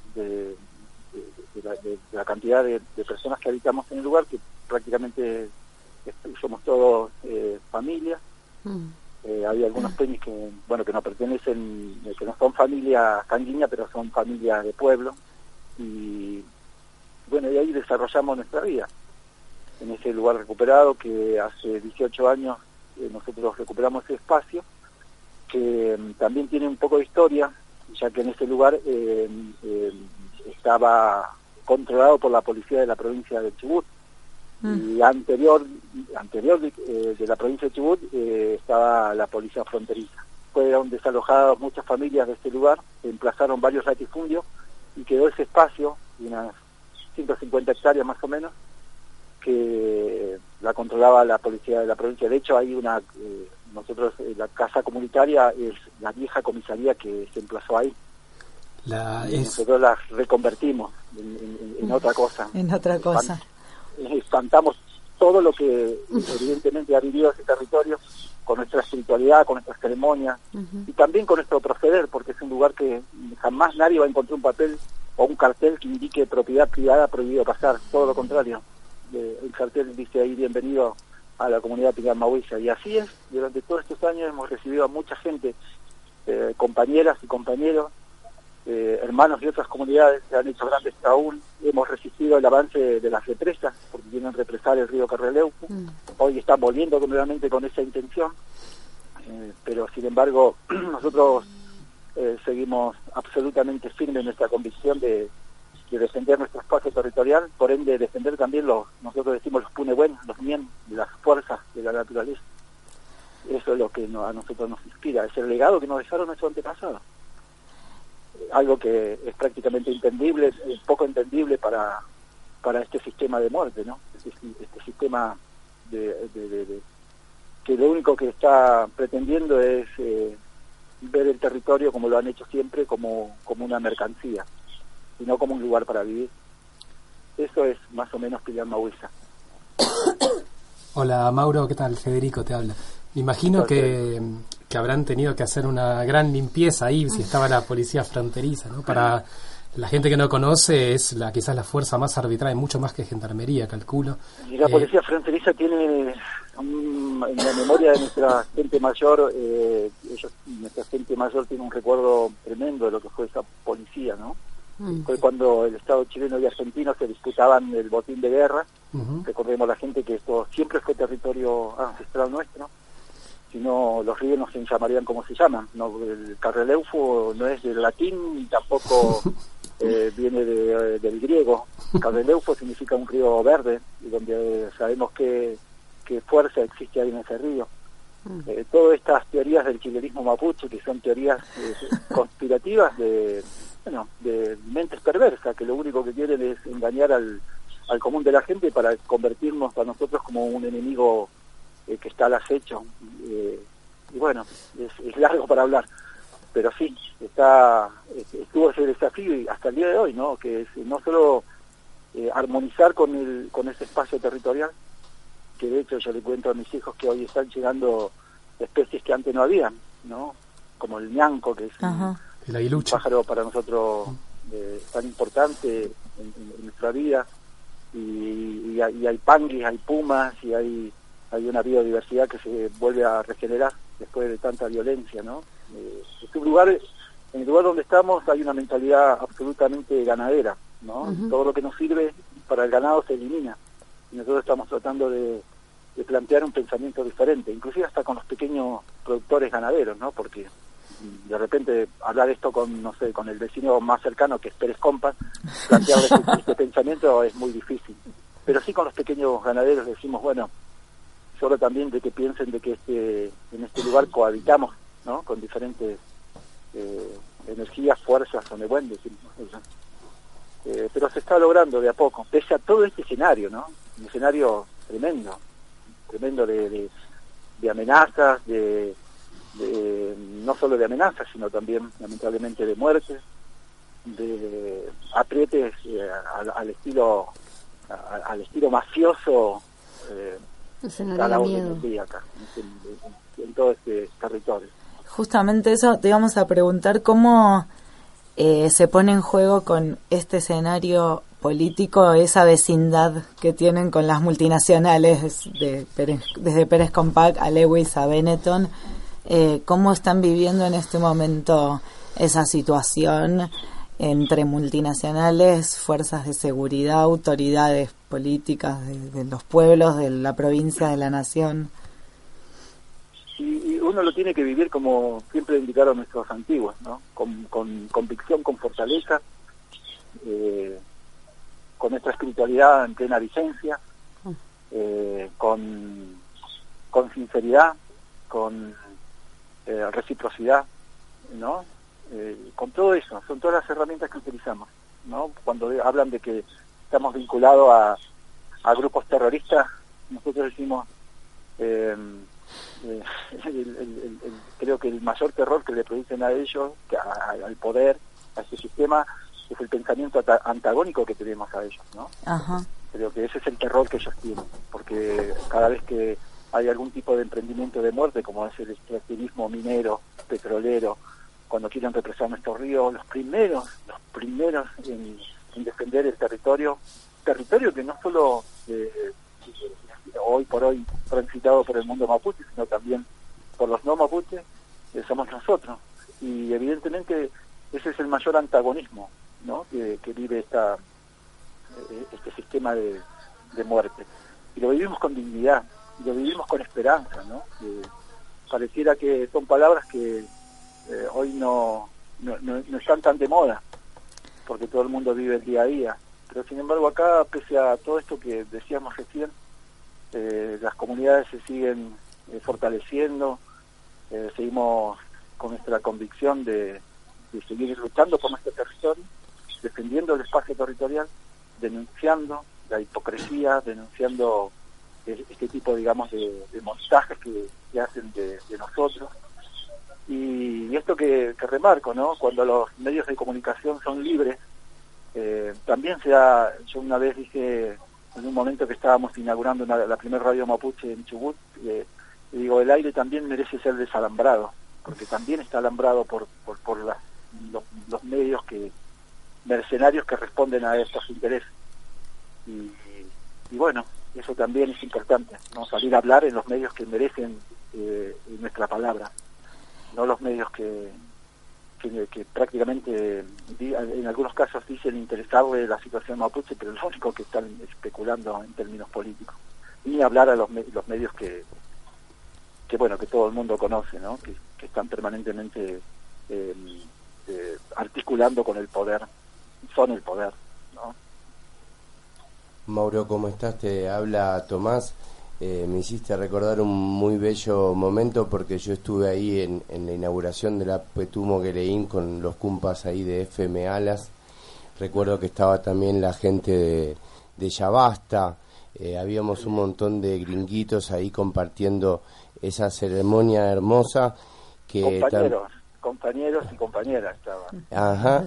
la cantidad de personas que habitamos en el lugar, que prácticamente somos todos familia. Hay algunos peñis que no pertenecen, que no son familia sanguínea, pero son familia de pueblo, y bueno, y ahí desarrollamos nuestra vida en ese lugar recuperado, que hace 18 años nosotros recuperamos ese espacio, que también tiene un poco de historia, ya que en ese lugar estaba controlado por la policía de la provincia de Chubut, y anterior de la provincia de Chubut estaba la policía fronteriza. Fueron desalojadas muchas familias de este lugar, se emplazaron varios latifundios y quedó ese espacio, unas 150 hectáreas más o menos, que la controlaba la policía de la provincia. De hecho, hay nosotros, la casa comunitaria es la vieja comisaría que se emplazó ahí. Nosotros la reconvertimos en otra cosa.
En otra cosa.
Espantamos todo lo que evidentemente ha vivido ese territorio, con nuestra espiritualidad, con nuestras ceremonias, y también con nuestro proceder, porque es un lugar que jamás nadie va a encontrar un papel o un cartel que indique propiedad privada, prohibido pasar, todo lo contrario. El cartel dice ahí: bienvenido a la comunidad Pillamahuiza. Y así es, durante todos estos años hemos recibido a mucha gente, compañeras y compañeros, hermanos de otras comunidades que han hecho grandes aún. Hemos resistido el avance de las represas, porque quieren represar el río Carreleufú. Hoy están volviendo nuevamente con esa intención, pero sin embargo nosotros seguimos absolutamente firmes en nuestra convicción de defender nuestro espacio territorial, por ende defender también nosotros decimos los punewen, los mien, las fuerzas de la naturaleza. Eso es lo que a nosotros nos inspira, es el legado que nos dejaron nuestros antepasados. Algo que es prácticamente entendible, es poco entendible para este sistema de muerte, ¿no? Este sistema que lo único que está pretendiendo es ver el territorio, como lo han hecho siempre, como una mercancía, y no como un lugar para vivir. Eso es más o menos Pillamahuiza.
Hola Mauro, ¿qué tal? Federico te habla. Me imagino que habrán tenido que hacer una gran limpieza ahí, si estaba la policía fronteriza, ¿no? Para la gente que no conoce, es quizás la fuerza más arbitraria, mucho más que gendarmería, calculo.
Y la policía fronteriza tiene, en la memoria de nuestra gente mayor, nuestra gente mayor tiene un recuerdo tremendo de lo que fue esa policía, ¿no? Fue cuando el Estado chileno y argentino se disputaban el botín de guerra. Recordemos la gente que esto siempre fue territorio ancestral nuestro. Si no, los ríos no se llamarían como se llaman. No, el Carreleufú no es del latín ni tampoco viene del griego. Carreleufú significa un río verde, y donde sabemos qué fuerza existe ahí en ese río. Todas estas teorías del chilenismo mapuche, que son teorías conspirativas de mentes perversas, que lo único que quieren es engañar al común de la gente para convertirnos a nosotros como un enemigo que está al acecho. Y bueno, es largo para hablar, pero sí, estuvo ese desafío y hasta el día de hoy, ¿no? Que es no solo armonizar con ese espacio territorial, que de hecho yo le cuento a mis hijos que hoy están llegando especies que antes no habían, ¿no? Como el ñanco, que es un pájaro para nosotros tan importante en nuestra vida, y hay panguis, hay pumas, y hay una biodiversidad que se vuelve a regenerar después de tanta violencia, ¿no? En el lugar donde estamos hay una mentalidad absolutamente ganadera, ¿no? Todo lo que nos sirve para el ganado se elimina, y nosotros estamos tratando de plantear un pensamiento diferente, inclusive hasta con los pequeños productores ganaderos, ¿no? Porque de repente hablar esto con el vecino más cercano, que es Pérez Compas, plantearle este pensamiento es muy difícil, pero sí con los pequeños ganaderos decimos, bueno, solo también de que piensen de que en este lugar cohabitamos, ¿no? Con diferentes energías, fuerzas, donde buen decimos, pero se está logrando de a poco, pese a todo este escenario, ¿no? Un escenario tremendo de amenazas, no solo de amenazas, sino también lamentablemente de muertes, de aprietes al estilo mafioso, cada uno del día acá, en todo este territorio.
Justamente eso te íbamos a preguntar, ¿cómo se pone en juego con este escenario político esa vecindad que tienen con las multinacionales desde Pérez Compact a Lewis a Benetton? ¿Cómo están viviendo en este momento esa situación entre multinacionales, fuerzas de seguridad, autoridades políticas de los pueblos, de la provincia, de la nación?
Y uno lo tiene que vivir como siempre indicaron nuestros antiguos, ¿no? Con convicción, con fortaleza, con nuestra espiritualidad en plena vigencia, con sinceridad, con reciprocidad, ¿no? Con todo eso, son todas las herramientas que utilizamos, ¿no? Cuando hablan de que estamos vinculados a grupos terroristas, nosotros decimos creo que el mayor terror que le producen a ellos, al poder, a este sistema, es el pensamiento antagónico que tenemos a ellos, ¿no?
Ajá.
Creo que ese es el terror que ellos tienen, porque cada vez que hay algún tipo de emprendimiento de muerte, como es el extractivismo minero, petrolero, cuando quieren represar nuestros ríos, los primeros en defender el territorio que no solo hoy por hoy transitado por el mundo mapuche, sino también por los no mapuches, somos nosotros. Y evidentemente ese es el mayor antagonismo, ¿no? que vive este sistema de muerte. Y lo vivimos con dignidad, y lo vivimos con esperanza, ¿no? Pareciera que son palabras que hoy no están tan de moda, porque todo el mundo vive el día a día. Pero sin embargo acá, pese a todo esto que decíamos recién, las comunidades se siguen fortaleciendo, seguimos con nuestra convicción de seguir luchando por nuestro territorio, defendiendo el espacio territorial, denunciando la hipocresía, denunciando este tipo, digamos, de montajes que hacen de nosotros. Y esto que remarco, ¿no? Cuando los medios de comunicación son libres, también se da. Yo una vez dije, en un momento que estábamos inaugurando la primera radio mapuche en Chubut, y digo, el aire también merece ser desalambrado, porque también está alambrado por los medios mercenarios que responden a estos intereses. Y bueno, eso también es importante, ¿no? Salir a hablar en los medios que merecen nuestra palabra, no los medios que prácticamente en algunos casos dicen interesarle la situación mapuche, pero es lo único que están especulando en términos políticos. Ni hablar a los medios que todo el mundo conoce, ¿no? Que están permanentemente articulando con el poder, son el poder, ¿no?
Mauro, ¿cómo estás? Te habla Tomás. Me hiciste recordar un muy bello momento porque yo estuve ahí en la inauguración de la Petumo Gueleín con los cumpas ahí de FM Alas. Recuerdo que estaba también la gente de Yabasta, habíamos un montón de gringuitos ahí compartiendo esa ceremonia hermosa que
compañeros y compañeras estaban.
Ajá.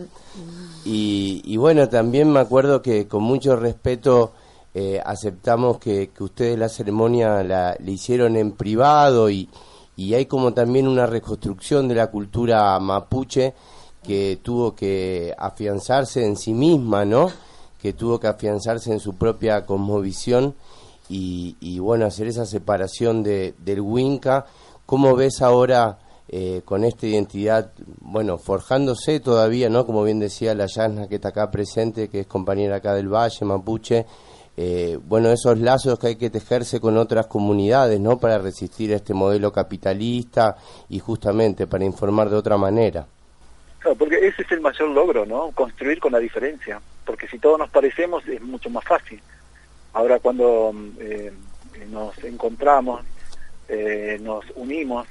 Y bueno, también me acuerdo que con mucho respeto aceptamos que ustedes la ceremonia la hicieron en privado y hay como también una reconstrucción de la cultura mapuche que tuvo que afianzarse en sí misma, ¿no? Que tuvo que afianzarse en su propia cosmovisión y bueno, hacer esa separación del Winca. ¿Cómo ves ahora con esta identidad, bueno, forjándose todavía, ¿no? Como bien decía la Yasna, que está acá presente, que es compañera acá del Valle, mapuche, bueno, esos lazos que hay que tejerse con otras comunidades, ¿no? Para resistir a este modelo capitalista y justamente para informar de otra manera.
Claro, porque ese es el mayor logro, ¿no? Construir con la diferencia, porque si todos nos parecemos es mucho más fácil. Ahora cuando nos encontramos, nos unimos,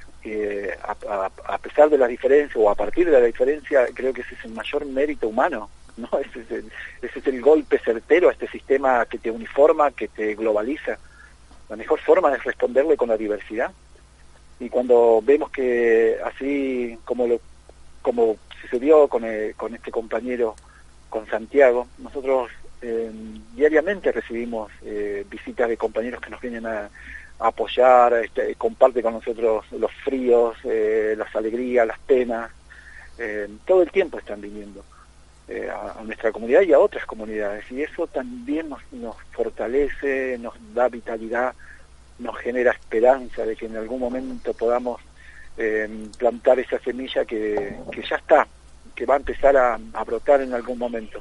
a pesar de las diferencias o a partir de la diferencia, creo que ese es el mayor mérito humano, ¿no? Ese es el golpe certero a este sistema que te uniforma, que te globaliza. La mejor forma es responderle con la diversidad. Y cuando vemos que así como sucedió con este compañero, con Santiago, nosotros diariamente recibimos visitas de compañeros que nos vienen a apoyar, comparte con nosotros los fríos, las alegrías, las penas, todo el tiempo están viniendo a nuestra comunidad y a otras comunidades, y eso también nos fortalece, nos da vitalidad, nos genera esperanza de que en algún momento podamos plantar esa semilla que ya está, que va a empezar a brotar en algún momento.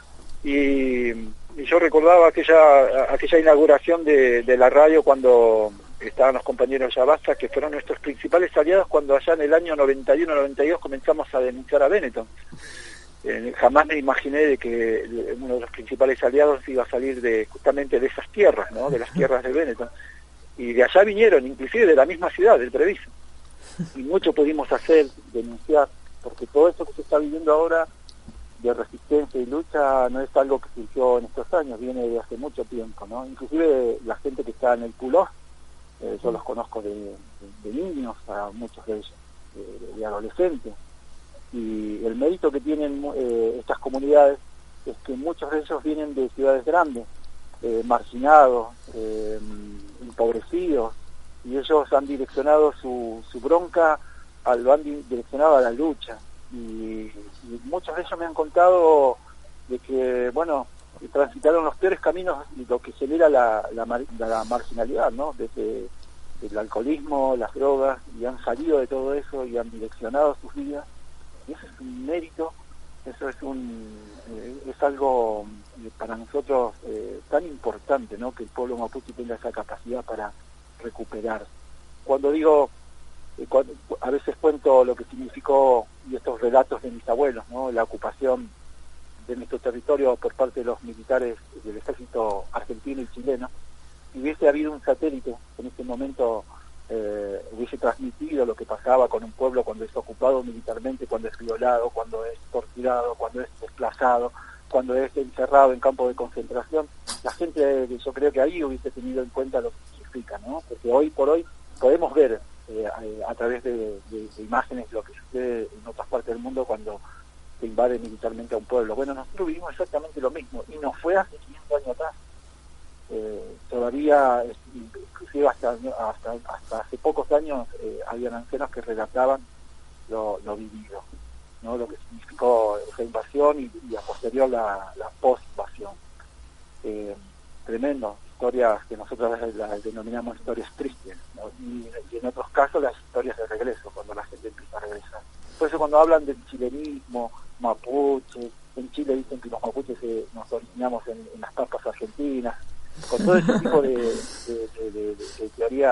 Y yo recordaba aquella inauguración de la radio cuando estaban los compañeros Yabasta, que fueron nuestros principales aliados cuando allá en el año 91-92 comenzamos a denunciar a Benetton. Jamás me imaginé de que uno de los principales aliados iba a salir justamente de esas tierras, ¿no? De las tierras de Benetton. Y de allá vinieron, inclusive de la misma ciudad, del Treviso. Y mucho pudimos hacer, denunciar, porque todo eso que se está viviendo ahora de resistencia y lucha no es algo que surgió en estos años, viene de hace mucho tiempo, ¿no? Inclusive la gente que está en el Culó, yo los conozco de niños, a muchos de ellos, de adolescentes, y el mérito que tienen estas comunidades es que muchos de ellos vienen de ciudades grandes, marginados, empobrecidos, y ellos han direccionado su bronca, lo han direccionado a la lucha, y muchos de ellos me han contado de que, bueno, transitaron los peores caminos y lo que genera la marginalidad, ¿no? Desde el alcoholismo, las drogas, y han salido de todo eso y han direccionado sus vidas, y eso es un mérito, eso es algo para nosotros tan importante, ¿no? Que el pueblo mapuche tenga esa capacidad para recuperar. Cuando digo, a veces cuento lo que significó, y estos relatos de mis abuelos, ¿no? La ocupación de nuestro territorio por parte de los militares del ejército argentino y chileno, si hubiese habido un satélite en ese momento, hubiese transmitido lo que pasaba con un pueblo cuando es ocupado militarmente, cuando es violado, cuando es torturado, cuando es desplazado, cuando es encerrado en campos de concentración. La gente, yo creo que ahí hubiese tenido en cuenta lo que significa, ¿no? Porque hoy por hoy podemos ver a través de imágenes lo que sucede en otras partes del mundo cuando se invade militarmente a un pueblo. Bueno, nosotros vivimos exactamente lo mismo, y nos fue hace 500 años atrás. Todavía, inclusive hasta hace pocos años, habían ancianos que relataban lo vivido, ¿no? Lo que significó esa invasión y a posterior la post-invasión. Tremendo, historias que nosotros las denominamos historias tristes, ¿no? Y en otros casos las historias de regreso, cuando la gente empieza a regresar. Por eso cuando hablan del chilenismo, mapuche, en Chile dicen que los mapuches nos originamos en las pampas argentinas, con todo ese tipo de teorías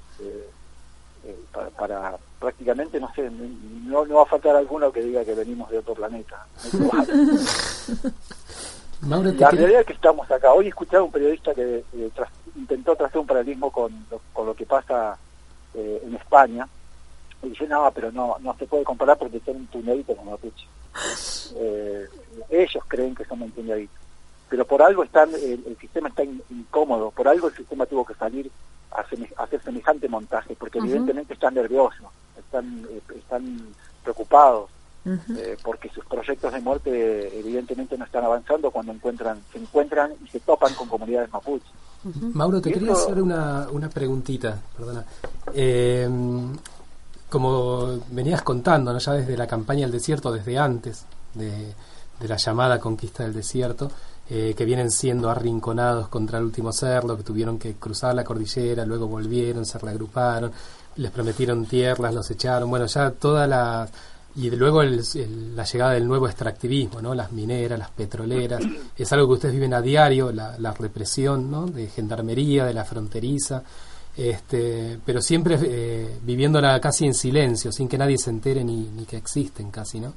para prácticamente, no sé, no va a faltar alguno que diga que venimos de otro planeta. La realidad es que estamos acá. Hoy he escuchado a un periodista que intentó trazar un paralelismo con lo que pasa en España, y dice, no, pero no se puede comparar porque son un puñadito con mapuche. Ellos creen que somos un puñadito. pero por algo el sistema está incómodo, por algo el sistema tuvo que salir a hacer semejante montaje, porque evidentemente están nerviosos, están preocupados, porque sus proyectos de muerte evidentemente no están avanzando cuando se encuentran y se topan con comunidades mapuche.
Mauro, te quería hacer una preguntita, perdona. Como venías contando, ¿no? Ya desde la campaña del desierto, desde antes de la llamada conquista del desierto, que vienen siendo arrinconados contra el último cerdo, que tuvieron que cruzar la cordillera, luego volvieron, se reagruparon, les prometieron tierras, los echaron, bueno, ya y luego la llegada del nuevo extractivismo, ¿no? Las mineras, las petroleras, es algo que ustedes viven a diario, la represión, ¿no? De gendarmería, de la fronteriza, pero siempre viviéndola casi en silencio, sin que nadie se entere ni que existen casi, ¿no?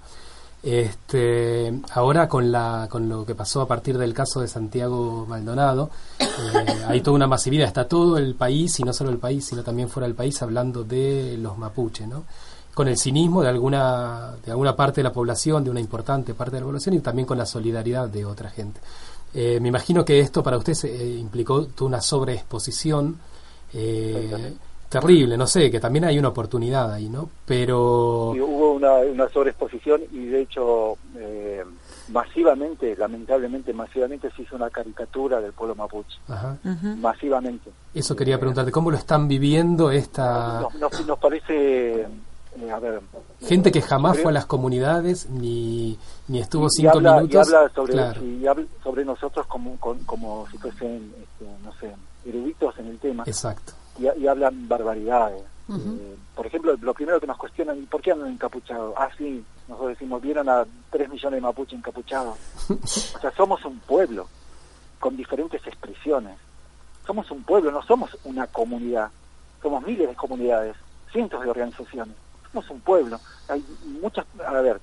Ahora con lo que pasó a partir del caso de Santiago Maldonado, hay toda una masividad, está todo el país, y no solo el país, sino también fuera del país, hablando de los mapuches, ¿no? Con el cinismo de alguna parte de la población, de una importante parte de la población, y también con la solidaridad de otra gente. Me imagino que esto para usted implicó toda una sobreexposición terrible, no sé, que también hay una oportunidad ahí, ¿no? Pero... Sí,
hubo una sobreexposición y de hecho lamentablemente masivamente se hizo una caricatura del pueblo mapuche.
Ajá.
Masivamente.
Eso quería preguntarte, ¿cómo lo están viviendo esta...?
Nos parece... a ver,
gente que jamás fue a las comunidades ni estuvo 5 minutos
y habla sobre nosotros como si fuesen no sé, eruditos en el tema.
Exacto.
Y hablan barbaridades. Por ejemplo, lo primero que nos cuestionan, ¿y por qué andan encapuchados? Sí, nosotros decimos, vieron a 3 millones de mapuches encapuchados. O sea, somos un pueblo con diferentes expresiones. Somos un pueblo, no somos una comunidad. Somos miles de comunidades, cientos de organizaciones. Somos un pueblo. Hay muchas... A ver,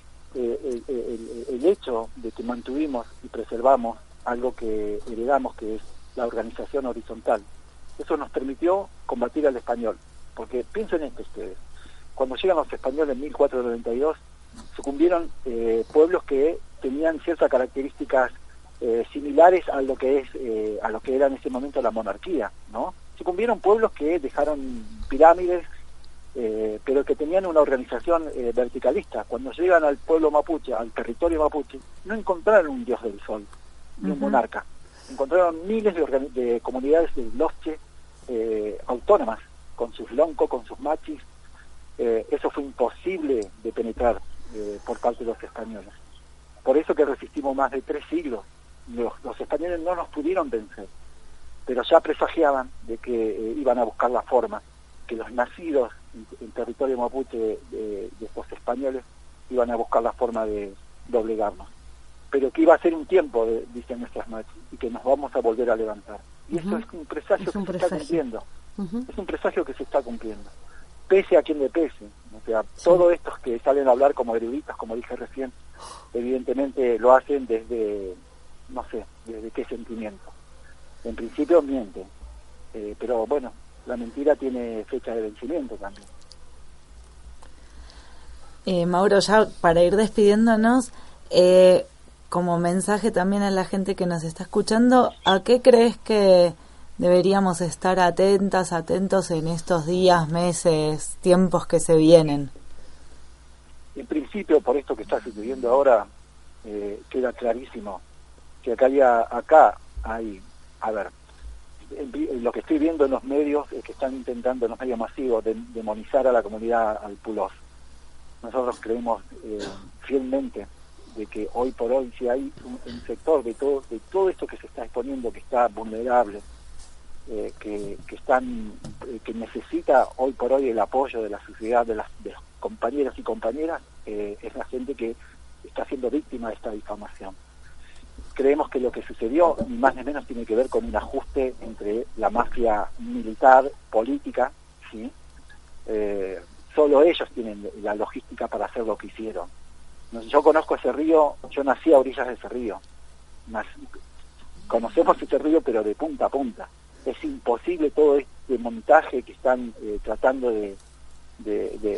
el hecho de que mantuvimos y preservamos algo que heredamos, que es la organización horizontal, eso nos permitió combatir al español. Porque piensen esto ustedes, cuando llegan los españoles en 1492, sucumbieron pueblos que tenían ciertas características similares a lo que era en ese momento la monarquía, ¿no? Sucumbieron pueblos que dejaron pirámides, pero que tenían una organización verticalista. Cuando llegan al pueblo mapuche, al territorio mapuche, no encontraron un dios del sol, ni un monarca. Encontraron miles de comunidades de losche autónomas, con sus loncos, con sus machis. Eso fue imposible de penetrar por parte de los españoles. Por eso que resistimos más de 3 siglos. Los españoles no nos pudieron vencer, pero ya presagiaban de que iban a buscar la forma, que los nacidos en territorio mapuche de estos españoles iban a buscar la forma de doblegarnos. Pero que iba a ser un tiempo, dicen nuestras machis, y que nos vamos a volver a levantar. Y eso es un presagio que se está cumpliendo. Es un presagio que se está cumpliendo, pese a quien le pese. O sea, todos estos que salen a hablar como eruditos, como dije recién, evidentemente lo hacen desde, no sé, desde qué sentimiento. En principio mienten, pero bueno, la mentira tiene fecha de vencimiento también.
Mauro, ya para ir despidiéndonos, como mensaje también a la gente que nos está escuchando, ¿a qué crees que deberíamos estar atentos en estos días, meses, tiempos que se vienen?
En principio, por esto que está sucediendo ahora, queda clarísimo que acá hay, a ver, lo que estoy viendo en los medios es que están intentando, en los medios masivos, demonizar a la comunidad alpulós. Nosotros creemos fielmente de que hoy por hoy, si hay un sector de todo esto que se está exponiendo, que está vulnerable, que necesita hoy por hoy el apoyo de la sociedad, de los compañeros y compañeras, es la gente que está siendo víctima de esta difamación. Creemos que lo que sucedió, ni más ni menos, tiene que ver con un ajuste entre la mafia militar, política, ¿sí? Solo ellos tienen la logística para hacer lo que hicieron. Yo conozco ese río, yo nací a orillas de ese río. Conocemos ese río, pero de punta a punta. Es imposible todo este montaje que están tratando de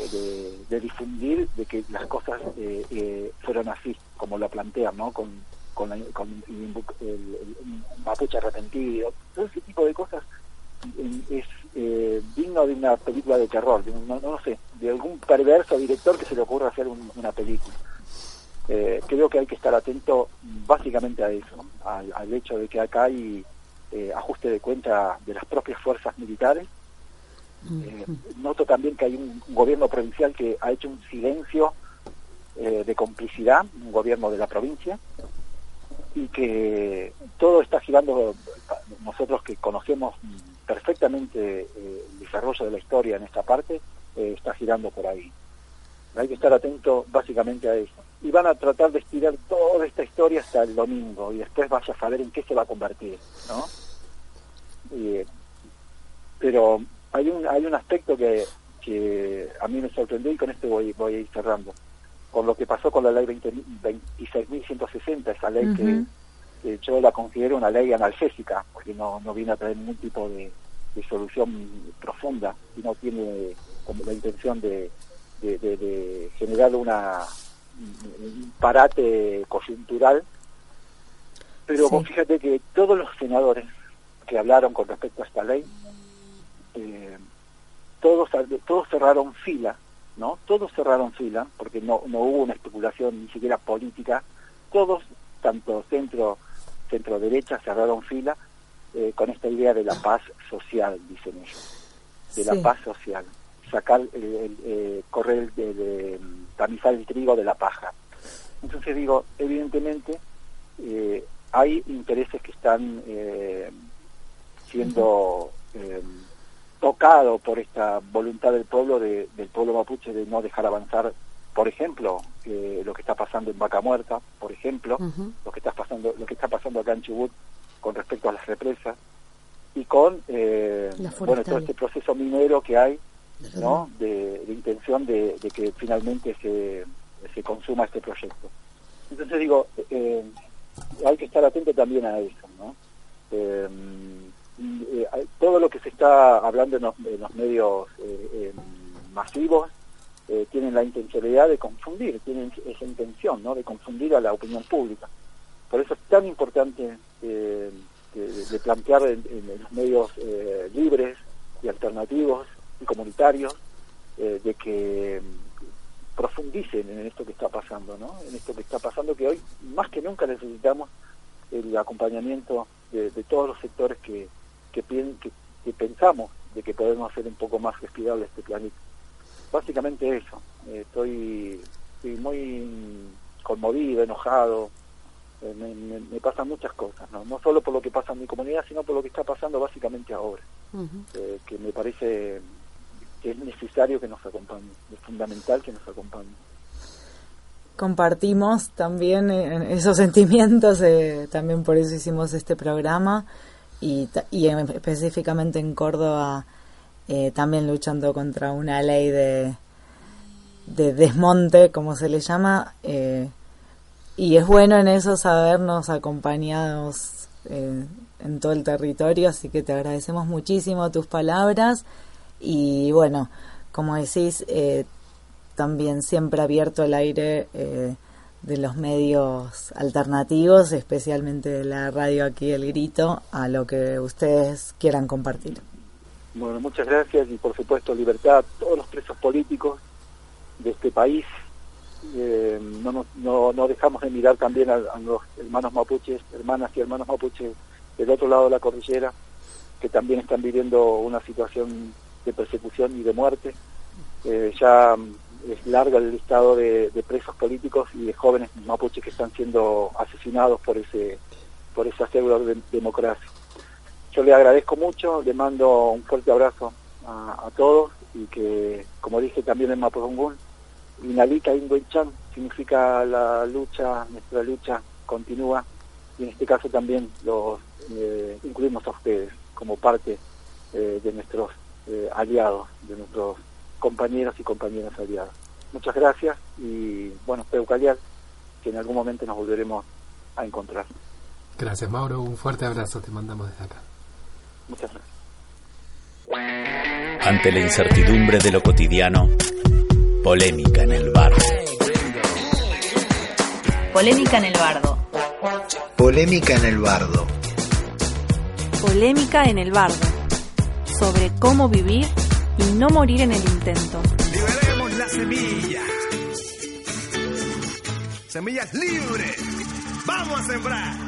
difundir, de que las cosas fueron así, como lo plantean, ¿no? Con con el mapuche arrepentido. Todo ese tipo de cosas es digno de una película de terror, no sé, de algún perverso director que se le ocurra hacer una película. Creo que hay que estar atento básicamente a eso, al hecho de que acá hay ajuste de cuenta de las propias fuerzas militares. Noto también que hay un gobierno provincial que ha hecho un silencio de complicidad, un gobierno de la provincia, y que todo está girando. Nosotros que conocemos perfectamente el desarrollo de la historia en esta parte, está girando por ahí. Hay que estar atento básicamente a eso. Y van a tratar de estirar toda esta historia hasta el domingo, y después vaya a saber en qué se va a convertir, ¿no? Pero hay un aspecto que a mí me sorprendió, y con esto voy a ir cerrando, con lo que pasó con la ley 26.160, esa ley que yo la considero una ley analgésica, porque no viene a traer ningún tipo de solución profunda, y no tiene como la intención de generar un parate coyuntural. Pero vos fíjate que todos los senadores que hablaron con respecto a esta ley, todos cerraron fila, ¿no? Todos cerraron fila, porque no hubo una especulación ni siquiera política. Todos, tanto centro derecha, cerraron fila con esta idea de la paz social, dicen ellos, de la paz social, sacar correr tamizar el trigo de la paja. Entonces digo, evidentemente hay intereses que están siendo tocado por esta voluntad del pueblo mapuche de no dejar avanzar, por ejemplo, lo que está pasando en Vaca Muerta, por ejemplo, lo que está pasando acá en Chubut con respecto a las represas, y con todo este proceso minero que hay, ¿no? de intención de que finalmente se consuma este proyecto. Entonces digo, hay que estar atento también a eso, ¿no? Todo lo que se está hablando en los medios masivos tienen la intencionalidad de confundir, tienen esa intención, ¿no? De confundir a la opinión pública. Por eso es tan importante de plantear en los medios libres y alternativos y comunitarios, de que profundicen en esto que está pasando, ¿no? En esto que está pasando, que hoy más que nunca necesitamos el acompañamiento de todos los sectores que pensamos de que podemos hacer un poco más respirable este planeta. Básicamente eso. Estoy muy conmovido, enojado. Me pasan muchas cosas, no solo por lo que pasa en mi comunidad, sino por lo que está pasando básicamente ahora, que me parece que es necesario que nos acompañe, es fundamental que nos acompañe.
Compartimos también esos sentimientos, también por eso hicimos este programa, y específicamente en Córdoba, también luchando contra una ley de desmonte, como se le llama, y es bueno en eso sabernos acompañados en todo el territorio, así que te agradecemos muchísimo tus palabras, y bueno, como decís, también siempre abierto el aire de los medios alternativos, especialmente de la radio aquí El Grito, a lo que ustedes quieran compartir.
Bueno, muchas gracias, y por supuesto libertad a todos los presos políticos de este país. No dejamos de mirar también a los hermanos mapuches, hermanas y hermanos mapuches del otro lado de la cordillera, que también están viviendo una situación de persecución y de muerte. Ya es larga el listado de presos políticos y de jóvenes mapuches que están siendo asesinados por esa pseudo democracia. Yo le agradezco mucho, le mando un fuerte abrazo a todos, y que, como dije también en Mapudungún, Inalika Ingoichan significa nuestra lucha continúa, y en este caso también los incluimos a ustedes como parte de nuestros aliados, de nuestros compañeros y compañeras aliadas. Muchas gracias, y bueno, Peucalial, que en algún momento nos volveremos a encontrar.
Gracias, Mauro, un fuerte abrazo te mandamos desde acá.
Muchas gracias.
Ante la incertidumbre de lo cotidiano, polémica en el bardo.
Polémica en el bardo.
Polémica en el bardo.
Polémica en el bardo. Sobre cómo vivir y no morir en el intento.
Liberemos las semillas. Semillas libres. ¡Vamos a sembrar!